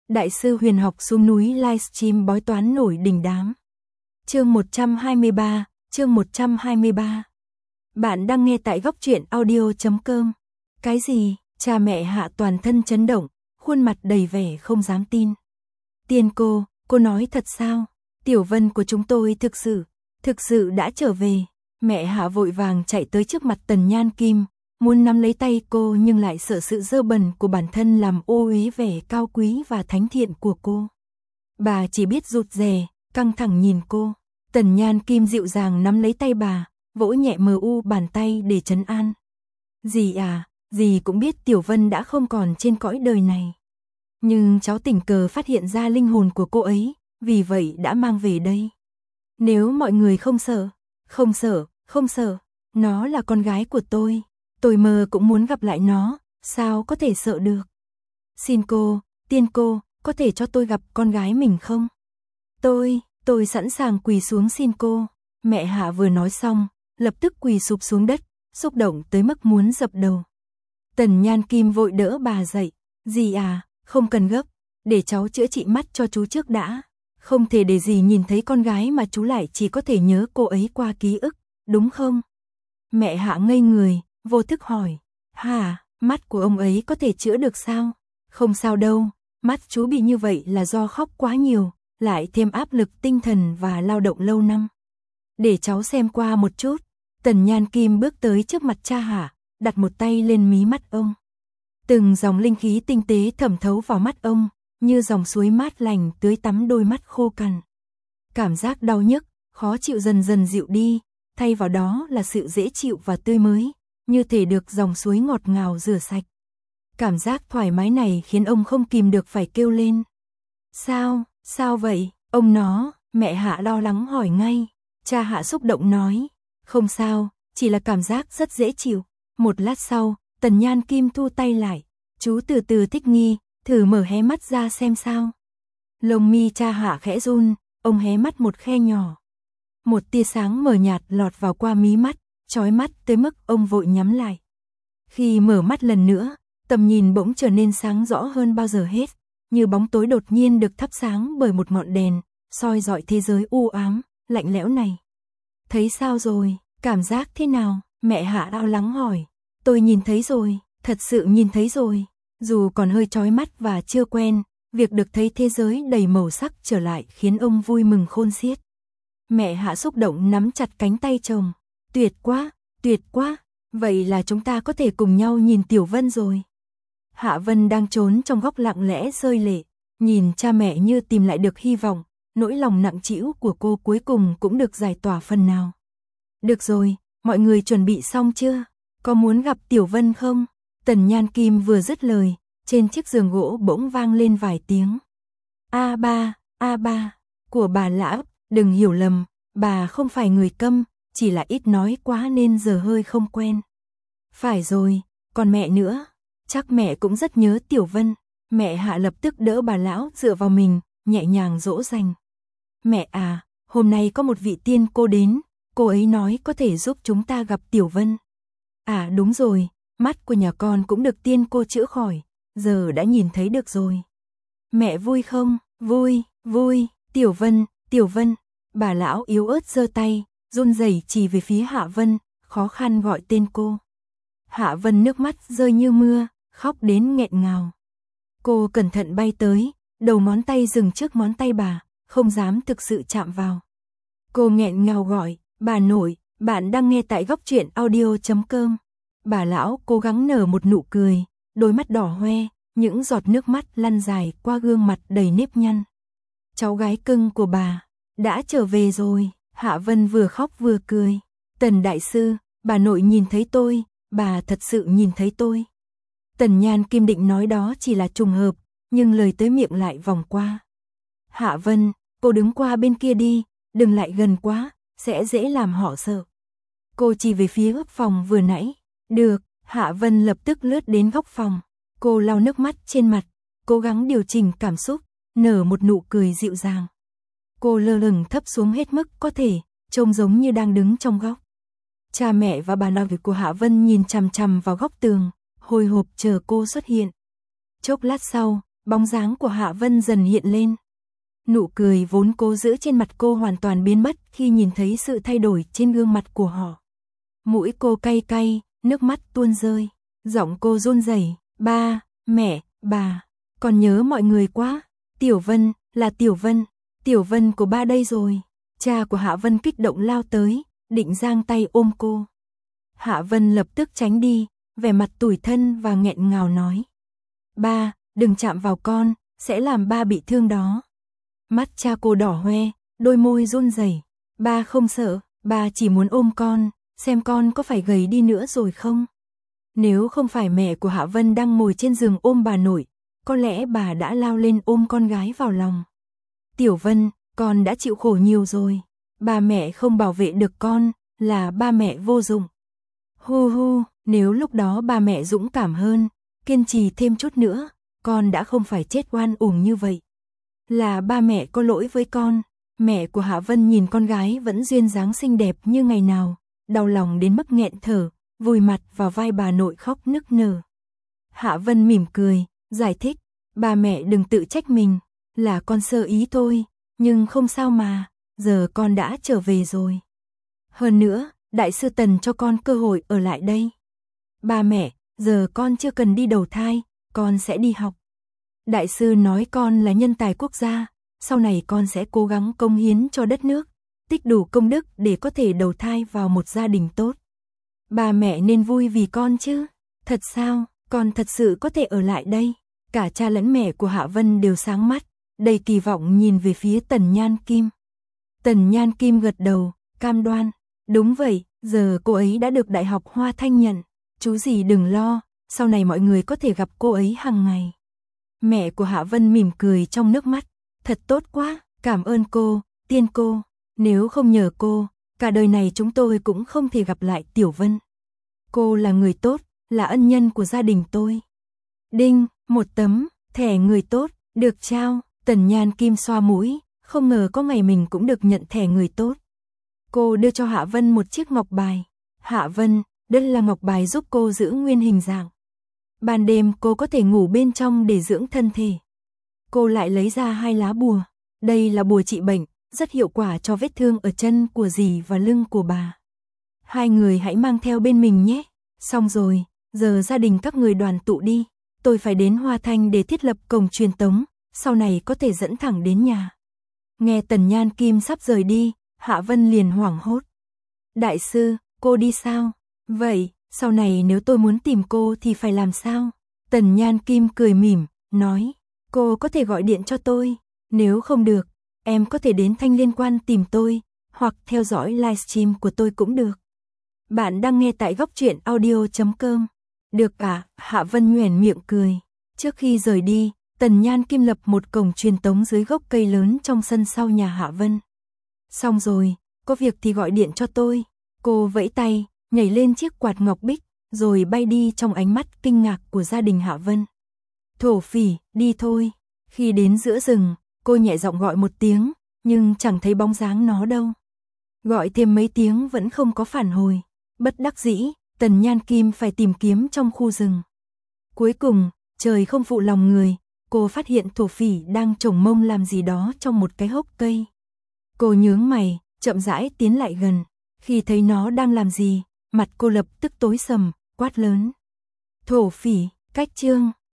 Đại sư huyền học xuống núi livestream bói toán nổi đình đám. Chương 123, chương 123. Bạn đang nghe tại góc truyện audio.com. Cái gì? Cha mẹ Hạ toàn thân chấn động, khuôn mặt đầy vẻ không dám tin. Tiên cô nói thật sao? Tiểu Vân của chúng tôi thực sự đã trở về. Mẹ Hạ vội vàng chạy tới trước mặt Tần Nhan Kim, muốn nắm lấy tay cô nhưng lại sợ sự dơ bẩn của bản thân làm ô uế vẻ cao quý và thánh thiện của cô. Bà chỉ biết rụt rè, căng thẳng nhìn cô. Tần Nhan Kim dịu dàng nắm lấy tay bà, vỗ nhẹ mờ u bàn tay để trấn an. Dì à, dì cũng biết Tiểu Vân đã không còn trên cõi đời này. Nhưng cháu tình cờ phát hiện ra linh hồn của cô ấy, vì vậy đã mang về đây. Nếu mọi người không sợ, nó là con gái của tôi mơ cũng muốn gặp lại nó, sao có thể sợ được. Xin cô, tiên cô, có thể cho tôi gặp con gái mình không? Tôi sẵn sàng quỳ xuống xin cô. Mẹ Hạ vừa nói xong, lập tức quỳ sụp xuống đất, xúc động tới mức muốn dập đầu. Tần Nhan Kim vội đỡ bà dậy. Dì à, không cần gấp, để cháu chữa trị mắt cho chú trước đã. Không thể để dì nhìn thấy con gái mà chú lại chỉ có thể nhớ cô ấy qua ký ức, đúng không? Mẹ Hạ ngây người, vô thức hỏi. Hả, mắt của ông ấy có thể chữa được sao? Không sao đâu, mắt chú bị như vậy là do khóc quá nhiều, lại thêm áp lực tinh thần và lao động lâu năm. Để cháu xem qua một chút. Tần Nhan Kim bước tới trước mặt cha Hạ, đặt một tay lên mí mắt ông. Từng dòng linh khí tinh tế thẩm thấu vào mắt ông, như dòng suối mát lành tưới tắm đôi mắt khô cằn. Cảm giác đau nhức, khó chịu dần dần dịu đi, thay vào đó là sự dễ chịu và tươi mới, như thể được dòng suối ngọt ngào rửa sạch. Cảm giác thoải mái này khiến ông không kìm được phải kêu lên. Sao vậy? Mẹ Hạ lo lắng hỏi ngay. Cha Hạ xúc động nói. Không sao, chỉ là cảm giác rất dễ chịu. Một lát sau, Tần Nhan Kim thu tay lại. Chú từ từ thích nghi, thử mở hé mắt ra xem sao. Lông mi cha Hạ khẽ run, ông hé mắt một khe nhỏ. Một tia sáng mờ nhạt lọt vào qua mí mắt, chói mắt tới mức ông vội nhắm lại. Khi mở mắt lần nữa, tầm nhìn bỗng trở nên sáng rõ hơn bao giờ hết, như bóng tối đột nhiên được thắp sáng bởi một ngọn đèn, soi rọi thế giới u ám, lạnh lẽo này. Thấy sao rồi, cảm giác thế nào? Mẹ Hạ lo lắng hỏi. Tôi nhìn thấy rồi, thật sự nhìn thấy rồi. Dù còn hơi chói mắt và chưa quen, việc được thấy thế giới đầy màu sắc trở lại khiến ông vui mừng khôn xiết. Mẹ Hạ xúc động nắm chặt cánh tay chồng. Tuyệt quá, vậy là chúng ta có thể cùng nhau nhìn Tiểu Vân rồi. Hạ Vân đang trốn trong góc lặng lẽ rơi lệ, nhìn cha mẹ như tìm lại được hy vọng, nỗi lòng nặng trĩu của cô cuối cùng cũng được giải tỏa phần nào. Được rồi, mọi người chuẩn bị xong chưa? Có muốn gặp Tiểu Vân không? Tần Nhan Kim vừa dứt lời, trên chiếc giường gỗ bỗng vang lên vài tiếng. A ba, của bà lão, đừng hiểu lầm, bà không phải người câm, chỉ là ít nói quá nên giờ hơi không quen. Phải rồi, còn mẹ nữa, chắc mẹ cũng rất nhớ Tiểu Vân. Mẹ Hạ lập tức đỡ bà lão dựa vào mình, nhẹ nhàng dỗ dành. Mẹ à, hôm nay có một vị tiên cô đến, cô ấy nói có thể giúp chúng ta gặp Tiểu Vân. À đúng rồi, mắt của nhà con cũng được tiên cô chữa khỏi, giờ đã nhìn thấy được rồi. Mẹ vui không? Vui, Tiểu Vân. Bà lão yếu ớt giơ tay, run rẩy chỉ về phía Hạ Vân, khó khăn gọi tên cô. Hạ Vân nước mắt rơi như mưa, khóc đến nghẹn ngào. Cô cẩn thận bay tới, đầu ngón tay dừng trước ngón tay bà, không dám thực sự chạm vào. Cô nghẹn ngào gọi, bà nội, bạn đang nghe tại góc truyện audio.com. Bà lão cố gắng nở một nụ cười, đôi mắt đỏ hoe, những giọt nước mắt lăn dài qua gương mặt đầy nếp nhăn. Cháu gái cưng của bà đã trở về rồi. Hạ Vân vừa khóc vừa cười. Tần đại sư, bà nội nhìn thấy tôi, bà thật sự nhìn thấy tôi. Tần Nhan Kim định nói đó chỉ là trùng hợp, nhưng lời tới miệng lại vòng qua. Hạ Vân, cô đứng qua bên kia đi, đừng lại gần quá, sẽ dễ làm họ sợ. Cô chỉ về phía góc phòng vừa nãy. Được, Hạ Vân lập tức lướt đến góc phòng. Cô lau nước mắt trên mặt, cố gắng điều chỉnh cảm xúc, nở một nụ cười dịu dàng. Cô lơ lửng thấp xuống hết mức có thể, trông giống như đang đứng trong góc. Cha mẹ và bà nội của Hạ Vân nhìn chằm chằm vào góc tường, hồi hộp chờ cô xuất hiện. Chốc lát sau, bóng dáng của Hạ Vân dần hiện lên. Nụ cười vốn cố giữ trên mặt cô hoàn toàn biến mất khi nhìn thấy sự thay đổi trên gương mặt của họ. Mũi cô cay cay, nước mắt tuôn rơi, giọng cô run rẩy, "Ba, mẹ, bà, con nhớ mọi người quá. Tiểu Vân, là Tiểu Vân của ba đây rồi." Cha của Hạ Vân kích động lao tới, định giang tay ôm cô. Hạ Vân lập tức tránh đi, vẻ mặt tủi thân và nghẹn ngào nói: "Ba, đừng chạm vào con, sẽ làm ba bị thương đó." Mắt cha cô đỏ hoe, đôi môi run rẩy. "Ba không sợ, ba chỉ muốn ôm con, xem con có phải gầy đi nữa rồi không." Nếu không phải mẹ của Hạ Vân đang ngồi trên giường ôm bà nội, có lẽ bà đã lao lên ôm con gái vào lòng. "Tiểu Vân, con đã chịu khổ nhiều rồi. Ba mẹ không bảo vệ được con, là ba mẹ vô dụng." Hu hu, nếu lúc đó ba mẹ dũng cảm hơn, kiên trì thêm chút nữa, con đã không phải chết oan uổng như vậy. Là ba mẹ có lỗi với con. Mẹ của Hạ Vân nhìn con gái vẫn duyên dáng xinh đẹp như ngày nào, đau lòng đến mức nghẹn thở, vùi mặt vào vai bà nội khóc nức nở. Hạ Vân mỉm cười, giải thích: "Ba mẹ đừng tự trách mình, là con sơ ý thôi, nhưng không sao mà, giờ con đã trở về rồi. Hơn nữa, Đại sư Tần cho con cơ hội ở lại đây. Ba mẹ, giờ con chưa cần đi đầu thai, con sẽ đi học. Đại sư nói con là nhân tài quốc gia, sau này con sẽ cố gắng cống hiến cho đất nước, tích đủ công đức để có thể đầu thai vào một gia đình tốt. Ba mẹ nên vui vì con chứ. Thật sao, con thật sự có thể ở lại đây?" Cả cha lẫn mẹ của Hạ Vân đều sáng mắt, đầy kỳ vọng nhìn về phía Tần Nhan Kim. Tần Nhan Kim gật đầu, cam đoan: "Đúng vậy, giờ cô ấy đã được Đại học Hoa Thanh nhận, chú gì đừng lo, sau này mọi người có thể gặp cô ấy hàng ngày." Mẹ của Hạ Vân mỉm cười trong nước mắt: "Thật tốt quá, cảm ơn cô, Tiên cô, nếu không nhờ cô, cả đời này chúng tôi cũng không thể gặp lại Tiểu Vân. Cô là người tốt, là ân nhân của gia đình tôi." Đinh, một tấm thẻ người tốt được trao. Tần Nhan Kim xoa mũi, không ngờ có ngày mình cũng được nhận thẻ người tốt. Cô đưa cho Hạ Vân một chiếc ngọc bài. "Hạ Vân, đây là ngọc bài giúp cô giữ nguyên hình dạng. Ban đêm cô có thể ngủ bên trong để dưỡng thân thể." Cô lại lấy ra 2 lá bùa. Đây là bùa trị bệnh, rất hiệu quả cho vết thương ở chân của dì và lưng của bà. "Hai người hãy mang theo bên mình nhé. Xong rồi, giờ gia đình các người đoàn tụ đi. Tôi phải đến Hoa Thanh để thiết lập cổng truyền tống, sau này có thể dẫn thẳng đến nhà." Nghe Tần Nhan Kim sắp rời đi, Hạ Vân liền hoảng hốt. "Đại sư, cô đi sao? Vậy, sau này nếu tôi muốn tìm cô thì phải làm sao?" Tần Nhan Kim cười mỉm, nói: "Cô có thể gọi điện cho tôi, nếu không được, em có thể đến Thanh Liên Quan tìm tôi, hoặc theo dõi livestream của tôi cũng được." Bạn đang nghe tại góc truyện audio.com. "Được à?" Hạ Vân nhoẻn miệng cười. Trước khi rời đi, Tần Nhan Kim lập một cổng truyền tống dưới gốc cây lớn trong sân sau nhà Hạ Vân. "Xong rồi, có việc thì gọi điện cho tôi." Cô vẫy tay, nhảy lên chiếc quạt ngọc bích, rồi bay đi trong ánh mắt kinh ngạc của gia đình Hạ Vân. "Thổ phỉ, đi thôi." Khi đến giữa rừng, cô nhẹ giọng gọi một tiếng, nhưng chẳng thấy bóng dáng nó đâu. Gọi thêm mấy tiếng vẫn không có phản hồi. Bất đắc dĩ, Tần Nhan Kim phải tìm kiếm trong khu rừng. Cuối cùng, trời không phụ lòng người, cô phát hiện thổ phỉ đang chổng mông làm gì đó trong một cái hốc cây. Cô nhướng mày, chậm rãi tiến lại gần. Khi thấy nó đang làm gì, mặt cô lập tức tối sầm, quát lớn: "Thổ phỉ, cách chương."